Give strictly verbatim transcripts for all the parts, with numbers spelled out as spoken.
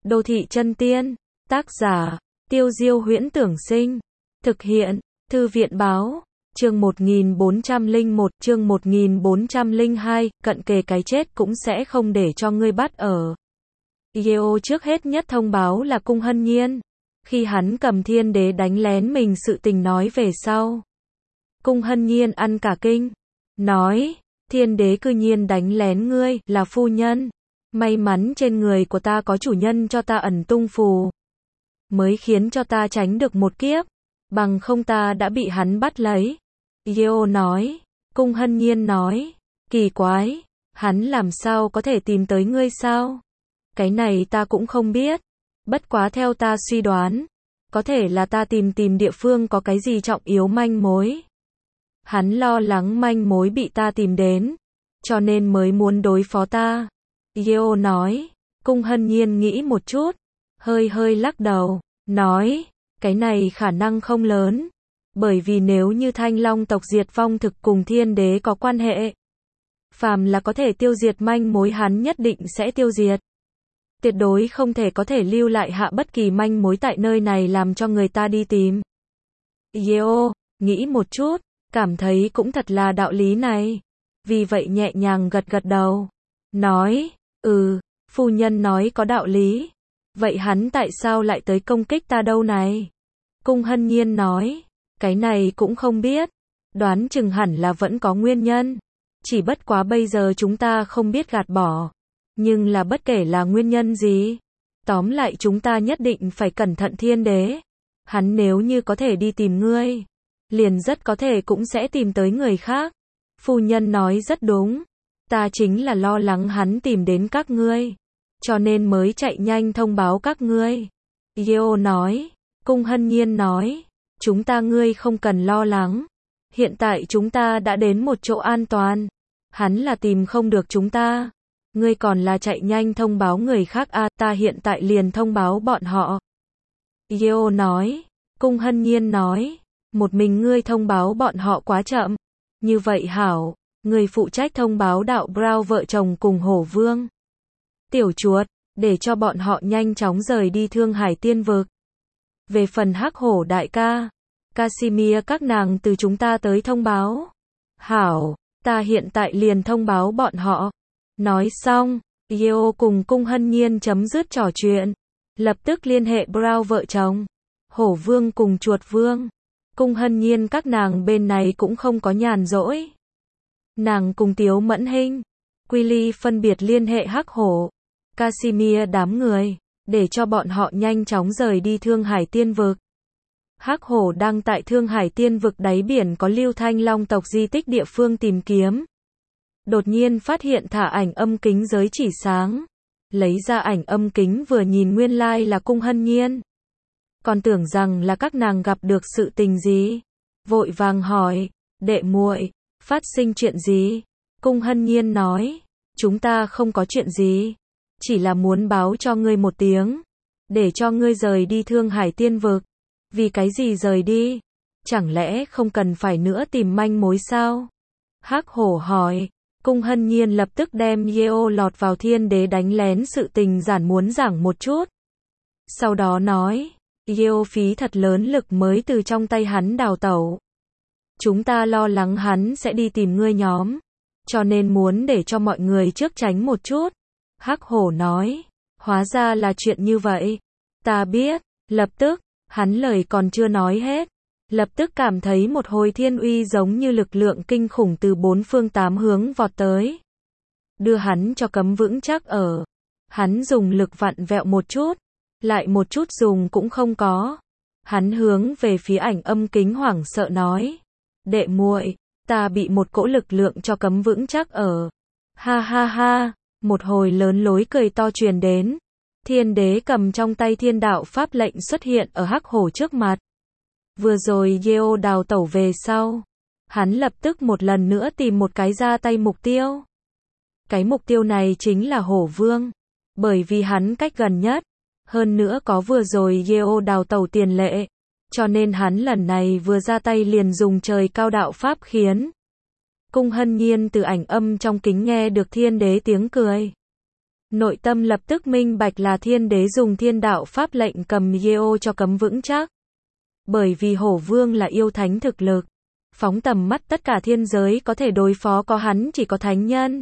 Đô thị chân tiên. Tác giả, Tiêu Diêu Huyễn Tưởng Sinh. Thực hiện, Thư viện báo. Chương một nghìn bốn trăm lẻ một, chương một nghìn bốn trăm lẻ hai, cận kề cái chết cũng sẽ không để cho ngươi bắt ở. Yeo trước hết nhất thông báo là Cung Hân Nhiên. Khi hắn cầm thiên đế đánh lén mình sự tình nói về sau. Cung Hân Nhiên ăn cả kinh. Nói, thiên đế cư nhiên đánh lén ngươi, là phu nhân. May mắn trên người của ta có chủ nhân cho ta ẩn tung phù. Mới khiến cho ta tránh được một kiếp. Bằng không ta đã bị hắn bắt lấy. Yeo nói. Cung Hân Nhiên nói. Kỳ quái. Hắn làm sao có thể tìm tới ngươi sao? Cái này ta cũng không biết. Bất quá theo ta suy đoán. Có thể là ta tìm tìm địa phương có cái gì trọng yếu manh mối. Hắn lo lắng manh mối bị ta tìm đến. Cho nên mới muốn đối phó ta. Yeo nói. Cung Hân Nhiên nghĩ một chút. Hơi hơi lắc đầu. Nói. Cái này khả năng không lớn. Bởi vì nếu như Thanh Long tộc diệt vong thực cùng thiên đế có quan hệ. Phàm là có thể tiêu diệt manh mối hắn nhất định sẽ tiêu diệt. Tuyệt đối không thể có thể lưu lại hạ bất kỳ manh mối tại nơi này làm cho người ta đi tìm. Yeo, nghĩ một chút, cảm thấy cũng thật là đạo lý này. Vì vậy nhẹ nhàng gật gật đầu. Nói, ừ, phu nhân nói có đạo lý. Vậy hắn tại sao lại tới công kích ta đâu này? Cung Hân Nhiên nói, cái này cũng không biết. Đoán chừng hẳn là vẫn có nguyên nhân. Chỉ bất quá bây giờ chúng ta không biết gạt bỏ. Nhưng là bất kể là nguyên nhân gì. Tóm lại chúng ta nhất định phải cẩn thận thiên đế. Hắn nếu như có thể đi tìm ngươi. Liền rất có thể cũng sẽ tìm tới người khác. Phu nhân nói rất đúng. Ta chính là lo lắng hắn tìm đến các ngươi. Cho nên mới chạy nhanh thông báo các ngươi. Yeo nói. Cung Hân Nhiên nói. Chúng ta ngươi không cần lo lắng. Hiện tại chúng ta đã đến một chỗ an toàn. Hắn là tìm không được chúng ta. Ngươi còn là chạy nhanh thông báo người khác à, ta hiện tại liền thông báo bọn họ. Yeo nói. Cung Hân Nhiên nói. Một mình ngươi thông báo bọn họ quá chậm. Như vậy hảo. Người phụ trách thông báo đạo Brown vợ chồng cùng Hổ Vương. Tiểu chuột, để cho bọn họ nhanh chóng rời đi Thương Hải Tiên Vực. Về phần Hắc Hổ đại ca, Casimir các nàng từ chúng ta tới thông báo. Hảo, ta hiện tại liền thông báo bọn họ. Nói xong, Yeo cùng Cung Hân Nhiên chấm dứt trò chuyện. Lập tức liên hệ Brown vợ chồng, Hổ Vương cùng Chuột Vương. Cung Hân Nhiên các nàng bên này cũng không có nhàn rỗi. Nàng cùng Tiếu Mẫn Hinh, Quy phân biệt liên hệ Hắc Hổ, Casimir đám người, để cho bọn họ nhanh chóng rời đi Thương Hải Tiên Vực. Hắc Hổ đang tại Thương Hải Tiên Vực đáy biển có lưu Thanh Long tộc di tích địa phương tìm kiếm. Đột nhiên phát hiện thả ảnh âm kính giới chỉ sáng. Lấy ra ảnh âm kính vừa nhìn nguyên lai là Cung Hân Nhiên. Còn tưởng rằng là các nàng gặp được sự tình gì. Vội vàng hỏi, đệ muội, phát sinh chuyện gì? Cung Hân Nhiên nói, chúng ta không có chuyện gì. Chỉ là muốn báo cho ngươi một tiếng. Để cho ngươi rời đi Thương Hải Tiên Vực. Vì cái gì rời đi? Chẳng lẽ không cần phải nữa tìm manh mối sao? Hắc Hổ hỏi. Cung Hân Nhiên lập tức đem Yeo lọt vào thiên đế đánh lén sự tình giản muốn giảng một chút. Sau đó nói, Yeo phí thật lớn lực mới từ trong tay hắn đào tẩu. Chúng ta lo lắng hắn sẽ đi tìm ngươi nhóm. Cho nên muốn để cho mọi người trước tránh một chút. Hắc Hổ nói, hóa ra là chuyện như vậy. Ta biết, lập tức, hắn lời còn chưa nói hết. Lập tức cảm thấy một hồi thiên uy giống như lực lượng kinh khủng từ bốn phương tám hướng vọt tới. Đưa hắn cho cấm vững chắc ở. Hắn dùng lực vặn vẹo một chút. Lại một chút dùng cũng không có. Hắn hướng về phía ảnh âm kính hoảng sợ nói. Đệ muội, ta bị một cỗ lực lượng cho cấm vững chắc ở. Ha ha ha, một hồi lớn lối cười to truyền đến. Thiên đế cầm trong tay thiên đạo pháp lệnh xuất hiện ở Hắc Hổ trước mặt. Vừa rồi Yeo đào tẩu về sau. Hắn lập tức một lần nữa tìm một cái ra tay mục tiêu. Cái mục tiêu này chính là Hổ Vương. Bởi vì hắn cách gần nhất. Hơn nữa có vừa rồi Yeo đào tẩu tiền lệ. Cho nên hắn lần này vừa ra tay liền dùng trời cao đạo pháp khiến. Cung Hân Nhiên từ ảnh âm trong kính nghe được thiên đế tiếng cười. Nội tâm lập tức minh bạch là thiên đế dùng thiên đạo pháp lệnh cầm Yeo cho cấm vững chắc. Bởi vì hổ vương là yêu thánh thực lực. Phóng tầm mắt tất cả thiên giới có thể đối phó có hắn chỉ có thánh nhân.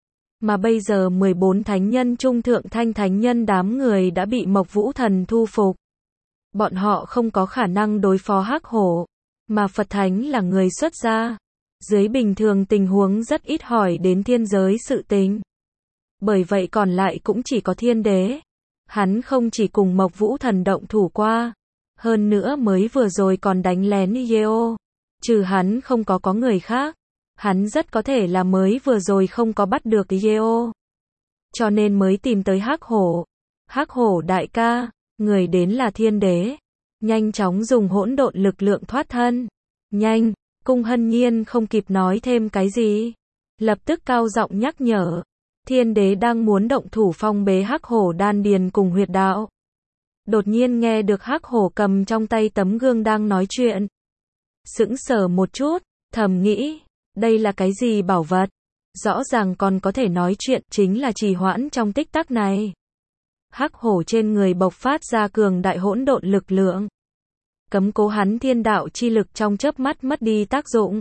Mà bây giờ mười bốn thánh nhân trung thượng thanh thánh nhân đám người đã bị Mộc Vũ Thần thu phục. Bọn họ không có khả năng đối phó hắc hổ. Mà Phật Thánh là người xuất gia. Dưới bình thường tình huống rất ít hỏi đến thiên giới sự tình. Bởi vậy còn lại cũng chỉ có thiên đế. Hắn không chỉ cùng Mộc Vũ Thần động thủ qua. Hơn nữa mới vừa rồi còn đánh lén Yeo. Trừ hắn không có có người khác. Hắn rất có thể là mới vừa rồi không có bắt được Yeo. Cho nên mới tìm tới hắc hổ. Hắc hổ đại ca, người đến là thiên đế. Nhanh chóng dùng hỗn độn lực lượng thoát thân. Nhanh, Cung Hân Nhiên không kịp nói thêm cái gì. Lập tức cao giọng nhắc nhở. Thiên đế đang muốn động thủ phong bế hắc hổ đan điền cùng huyệt đạo. Đột nhiên nghe được hắc hổ cầm trong tay tấm gương đang nói chuyện. Sững sờ một chút, thầm nghĩ, đây là cái gì bảo vật? Rõ ràng còn có thể nói chuyện, chính là trì hoãn trong tích tắc này. Hắc hổ trên người bộc phát ra cường đại hỗn độn lực lượng. Cấm cố hắn thiên đạo chi lực trong chớp mắt mất đi tác dụng.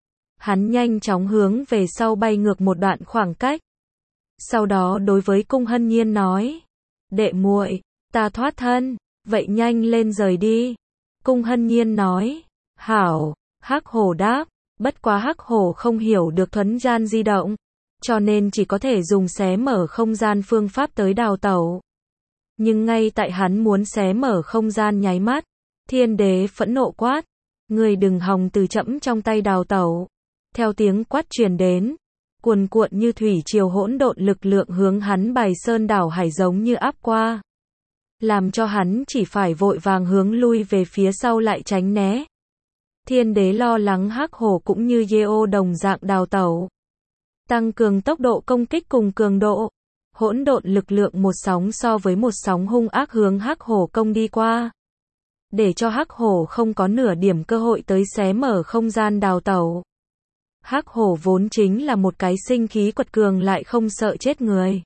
Hắn nhanh chóng hướng về sau bay ngược một đoạn khoảng cách. Sau đó đối với Cung Hân Nhiên nói, đệ muội, ta thoát thân, vậy nhanh lên rời đi. Cung Hân Nhiên nói, hảo, hắc hổ đáp, bất quá hắc hổ không hiểu được thuấn gian di động, cho nên chỉ có thể dùng xé mở không gian phương pháp tới đào tẩu. Nhưng ngay tại hắn muốn xé mở không gian nháy mắt, thiên đế phẫn nộ quát, ngươi đừng hòng từ chẫm trong tay đào tẩu. Theo tiếng quát truyền đến, cuồn cuộn như thủy triều hỗn độn lực lượng hướng hắn bài sơn đảo hải giống như áp qua. Làm cho hắn chỉ phải vội vàng hướng lui về phía sau lại tránh né. Thiên đế lo lắng hắc hổ cũng như Yeo đồng dạng đào tẩu. Tăng cường tốc độ công kích cùng cường độ. Hỗn độn lực lượng một sóng so với một sóng hung ác hướng hắc hổ công đi qua. Để cho hắc hổ không có nửa điểm cơ hội tới xé mở không gian đào tẩu. Hắc hổ vốn chính là một cái sinh khí quật cường lại không sợ chết người.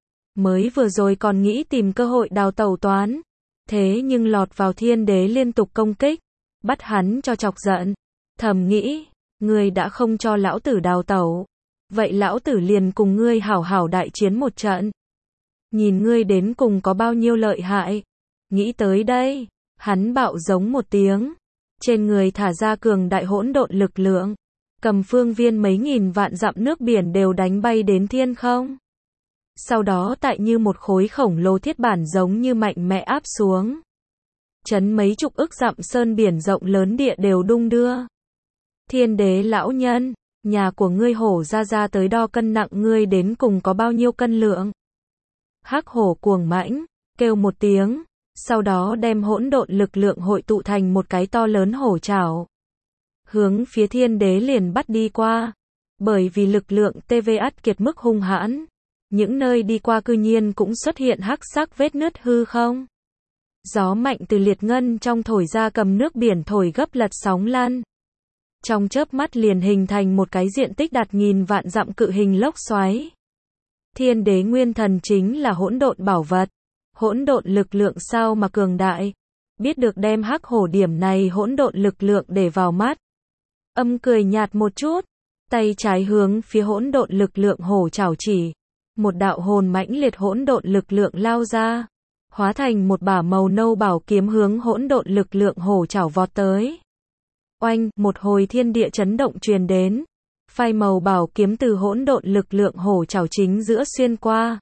Mới vừa rồi còn nghĩ tìm cơ hội đào tẩu toán. Thế nhưng lọt vào thiên đế liên tục công kích. Bắt hắn cho chọc giận. Thầm nghĩ, ngươi đã không cho lão tử đào tẩu. Vậy lão tử liền cùng ngươi hảo hảo đại chiến một trận. Nhìn ngươi đến cùng có bao nhiêu lợi hại. Nghĩ tới đây, hắn bạo giống một tiếng. Trên người thả ra cường đại hỗn độn lực lượng. Cầm phương viên mấy nghìn vạn dặm nước biển đều đánh bay đến thiên không. Sau đó tại như một khối khổng lồ thiết bản giống như mạnh mẽ áp xuống. Chấn mấy chục ức dặm sơn biển rộng lớn địa đều đung đưa. Thiên đế lão nhân, nhà của ngươi hổ ra ra tới đo cân nặng ngươi đến cùng có bao nhiêu cân lượng. Hắc hổ cuồng mãnh, kêu một tiếng, sau đó đem hỗn độn lực lượng hội tụ thành một cái to lớn hổ trảo. Hướng phía thiên đế liền bắt đi qua. Bởi vì lực lượng tê vê át kiệt mức hung hãn. Những nơi đi qua cư nhiên cũng xuất hiện hắc sắc vết nứt hư không. Gió mạnh từ liệt ngân trong thổi ra cầm nước biển thổi gấp lật sóng lăn. Trong chớp mắt liền hình thành một cái diện tích đạt nghìn vạn dặm cự hình lốc xoáy. Thiên đế nguyên thần chính là hỗn độn bảo vật. Hỗn độn lực lượng sao mà cường đại. Biết được đem hắc hổ điểm này hỗn độn lực lượng để vào mắt. Âm cười nhạt một chút. Tay trái hướng phía hỗn độn lực lượng hổ chảo chỉ. Một đạo hồn mãnh liệt hỗn độn lực lượng lao ra. Hóa thành một bả màu nâu bảo kiếm hướng hỗn độn lực lượng hổ chảo vọt tới. Oanh, một hồi thiên địa chấn động truyền đến. Phai màu bảo kiếm từ hỗn độn lực lượng hổ chảo chính giữa xuyên qua.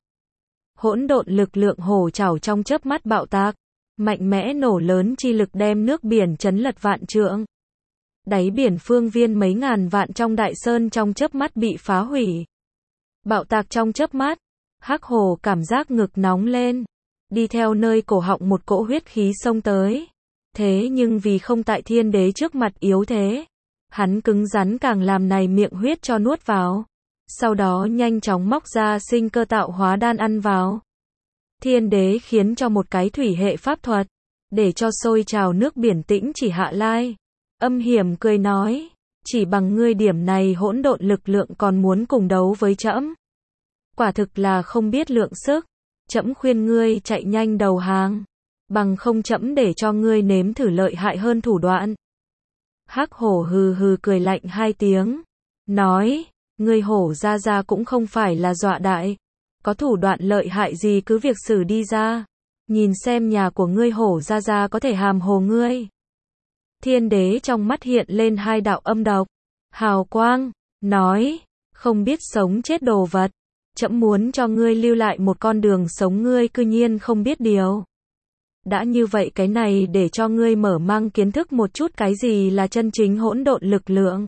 Hỗn độn lực lượng hổ chảo trong chớp mắt bạo tạc, mạnh mẽ nổ lớn chi lực đem nước biển chấn lật vạn trượng. Đáy biển phương viên mấy ngàn vạn trong đại sơn trong chớp mắt bị phá hủy. Bạo tạc trong chớp mắt, hắc hổ cảm giác ngực nóng lên, đi theo nơi cổ họng một cỗ huyết khí xông tới. Thế nhưng vì không tại thiên đế trước mặt yếu thế, hắn cứng rắn càng làm này miệng huyết cho nuốt vào. Sau đó nhanh chóng móc ra sinh cơ tạo hóa đan ăn vào. Thiên đế khiến cho một cái thủy hệ pháp thuật, để cho sôi trào nước biển tĩnh chỉ hạ lai. Âm hiểm cười nói, chỉ bằng ngươi điểm này hỗn độn lực lượng còn muốn cùng đấu với trẫm. quả thực là không biết lượng sức. Trẫm khuyên ngươi chạy nhanh đầu hàng, bằng không trẫm để cho ngươi nếm thử lợi hại hơn thủ đoạn. Hắc hổ hừ hừ cười lạnh hai tiếng, nói, ngươi hổ ra ra cũng không phải là dọa đại, có thủ đoạn lợi hại gì cứ việc xử đi ra, nhìn xem nhà của ngươi hổ ra ra có thể hàm hồ ngươi. Thiên đế trong mắt hiện lên hai đạo âm độc, hào quang, nói, không biết sống chết đồ vật, trẫm muốn cho ngươi lưu lại một con đường sống ngươi cư nhiên không biết điều. Đã như vậy cái này để cho ngươi mở mang kiến thức một chút cái gì là chân chính hỗn độn lực lượng.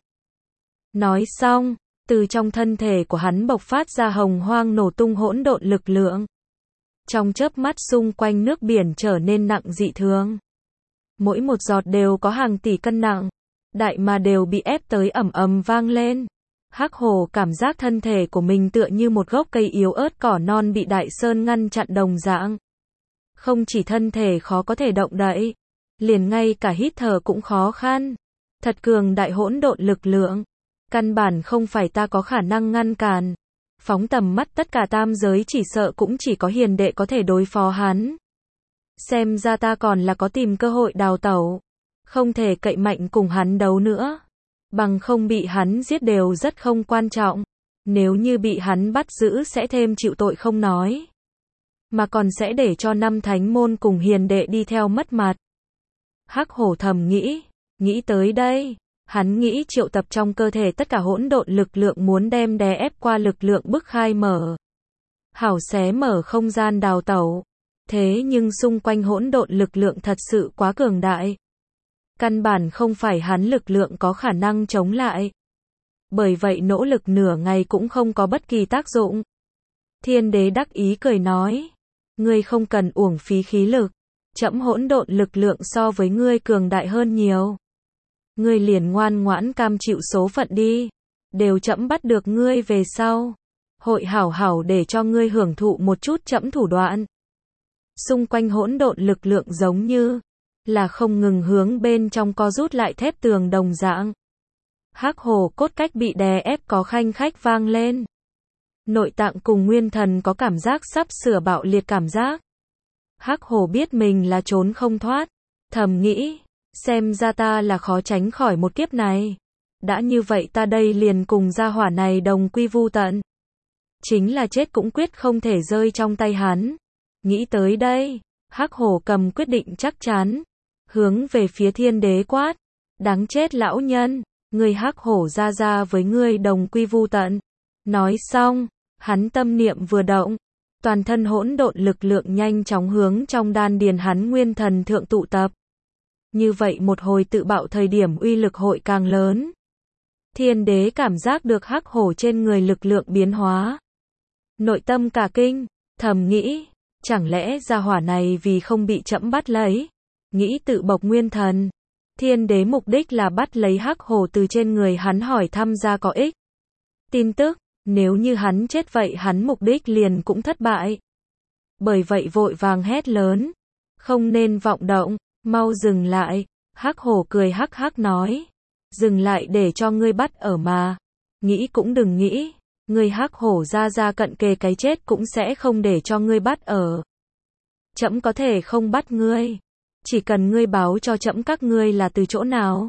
Nói xong, từ trong thân thể của hắn bộc phát ra hồng hoang nổ tung hỗn độn lực lượng. Trong chớp mắt xung quanh nước biển trở nên nặng dị thường. Mỗi một giọt đều có hàng tỷ cân nặng, đại mà đều bị ép tới ầm ầm vang lên. Hắc hổ cảm giác thân thể của mình tựa như một gốc cây yếu ớt cỏ non bị đại sơn ngăn chặn đồng dạng. Không chỉ thân thể khó có thể động đậy, liền ngay cả hít thở cũng khó khăn. Thật cường đại hỗn độn lực lượng, căn bản không phải ta có khả năng ngăn cản. Phóng tầm mắt tất cả tam giới chỉ sợ cũng chỉ có hiền đệ có thể đối phó hắn. Xem ra ta còn là có tìm cơ hội đào tẩu, không thể cậy mạnh cùng hắn đấu nữa. Bằng không bị hắn giết đều rất không quan trọng, nếu như bị hắn bắt giữ sẽ thêm chịu tội không nói, mà còn sẽ để cho năm thánh môn cùng hiền đệ đi theo mất mặt. Hắc hổ thầm nghĩ, nghĩ tới đây, hắn nghĩ triệu tập trong cơ thể tất cả hỗn độn lực lượng muốn đem đè ép qua lực lượng bức khai mở. Hảo xé mở không gian đào tẩu. Thế nhưng xung quanh hỗn độn lực lượng thật sự quá cường đại. Căn bản không phải hắn lực lượng có khả năng chống lại. Bởi vậy nỗ lực nửa ngày cũng không có bất kỳ tác dụng. Thiên đế đắc ý cười nói, ngươi không cần uổng phí khí lực, trẫm hỗn độn lực lượng so với ngươi cường đại hơn nhiều. Ngươi liền ngoan ngoãn cam chịu số phận đi, đều trẫm bắt được ngươi về sau, hội hảo hảo để cho ngươi hưởng thụ một chút trẫm thủ đoạn. Xung quanh hỗn độn lực lượng giống như là không ngừng hướng bên trong co rút lại thép tường đồng dạng. Hắc hổ cốt cách bị đè ép có khanh khách vang lên. Nội tạng cùng nguyên thần có cảm giác sắp sửa bạo liệt cảm giác. Hắc hổ biết mình là trốn không thoát, thầm nghĩ, xem ra ta là khó tránh khỏi một kiếp này. Đã như vậy ta đây liền cùng gia hỏa này đồng quy vu tận. Chính là chết cũng quyết không thể rơi trong tay hắn. Nghĩ tới đây, Hắc hổ cầm quyết định chắc chắn, hướng về phía thiên đế quát, đáng chết lão nhân, ngươi Hắc hổ ra ra với ngươi đồng quy vu tận. Nói xong, hắn tâm niệm vừa động, toàn thân hỗn độn lực lượng nhanh chóng hướng trong đan điền hắn nguyên thần thượng tụ tập. Như vậy một hồi tự bạo thời điểm uy lực hội càng lớn. Thiên đế cảm giác được Hắc hổ trên người lực lượng biến hóa. Nội tâm cả kinh, thầm nghĩ, chẳng lẽ gia hỏa này vì không bị trẫm bắt lấy, nghĩ tự bộc nguyên thần. Thiên đế mục đích là bắt lấy Hắc hổ từ trên người hắn hỏi thăm ra có ích. Tin tức, nếu như hắn chết vậy hắn mục đích liền cũng thất bại. Bởi vậy vội vàng hét lớn, không nên vọng động, mau dừng lại. Hắc hổ cười hắc hắc nói, dừng lại để cho ngươi bắt ở mà. Nghĩ cũng đừng nghĩ, ngươi Hắc hổ ra ra cận kề cái chết cũng sẽ không để cho ngươi bắt ở. Trẫm có thể không bắt ngươi, chỉ cần ngươi báo cho trẫm các ngươi là từ chỗ nào,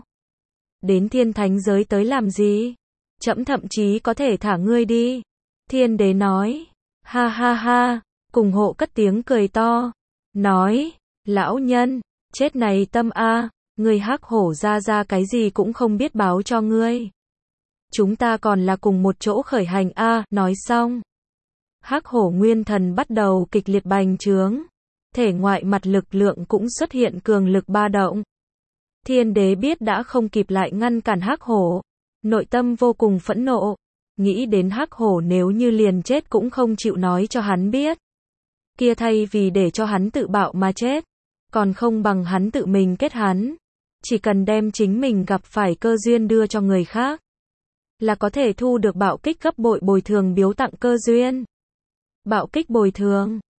đến thiên thánh giới tới làm gì, trẫm thậm chí có thể thả ngươi đi. Thiên đế nói, ha ha ha, cùng hộ cất tiếng cười to, nói, lão nhân, chết này tâm a, ngươi Hắc hổ ra ra cái gì cũng không biết báo cho ngươi. Chúng ta còn là cùng một chỗ khởi hành a. Nói xong, Hắc hổ nguyên thần bắt đầu kịch liệt bành trướng, thể ngoại mặt lực lượng cũng xuất hiện cường lực ba động. Thiên đế biết đã không kịp lại ngăn cản Hắc hổ, nội tâm vô cùng phẫn nộ, nghĩ đến Hắc hổ nếu như liền chết cũng không chịu nói cho hắn biết. Kia thay vì để cho hắn tự bạo mà chết, còn không bằng hắn tự mình kết hắn, chỉ cần đem chính mình gặp phải cơ duyên đưa cho người khác, là có thể thu được bạo kích gấp bội bồi thường biếu tặng cơ duyên. Bạo kích bồi thường,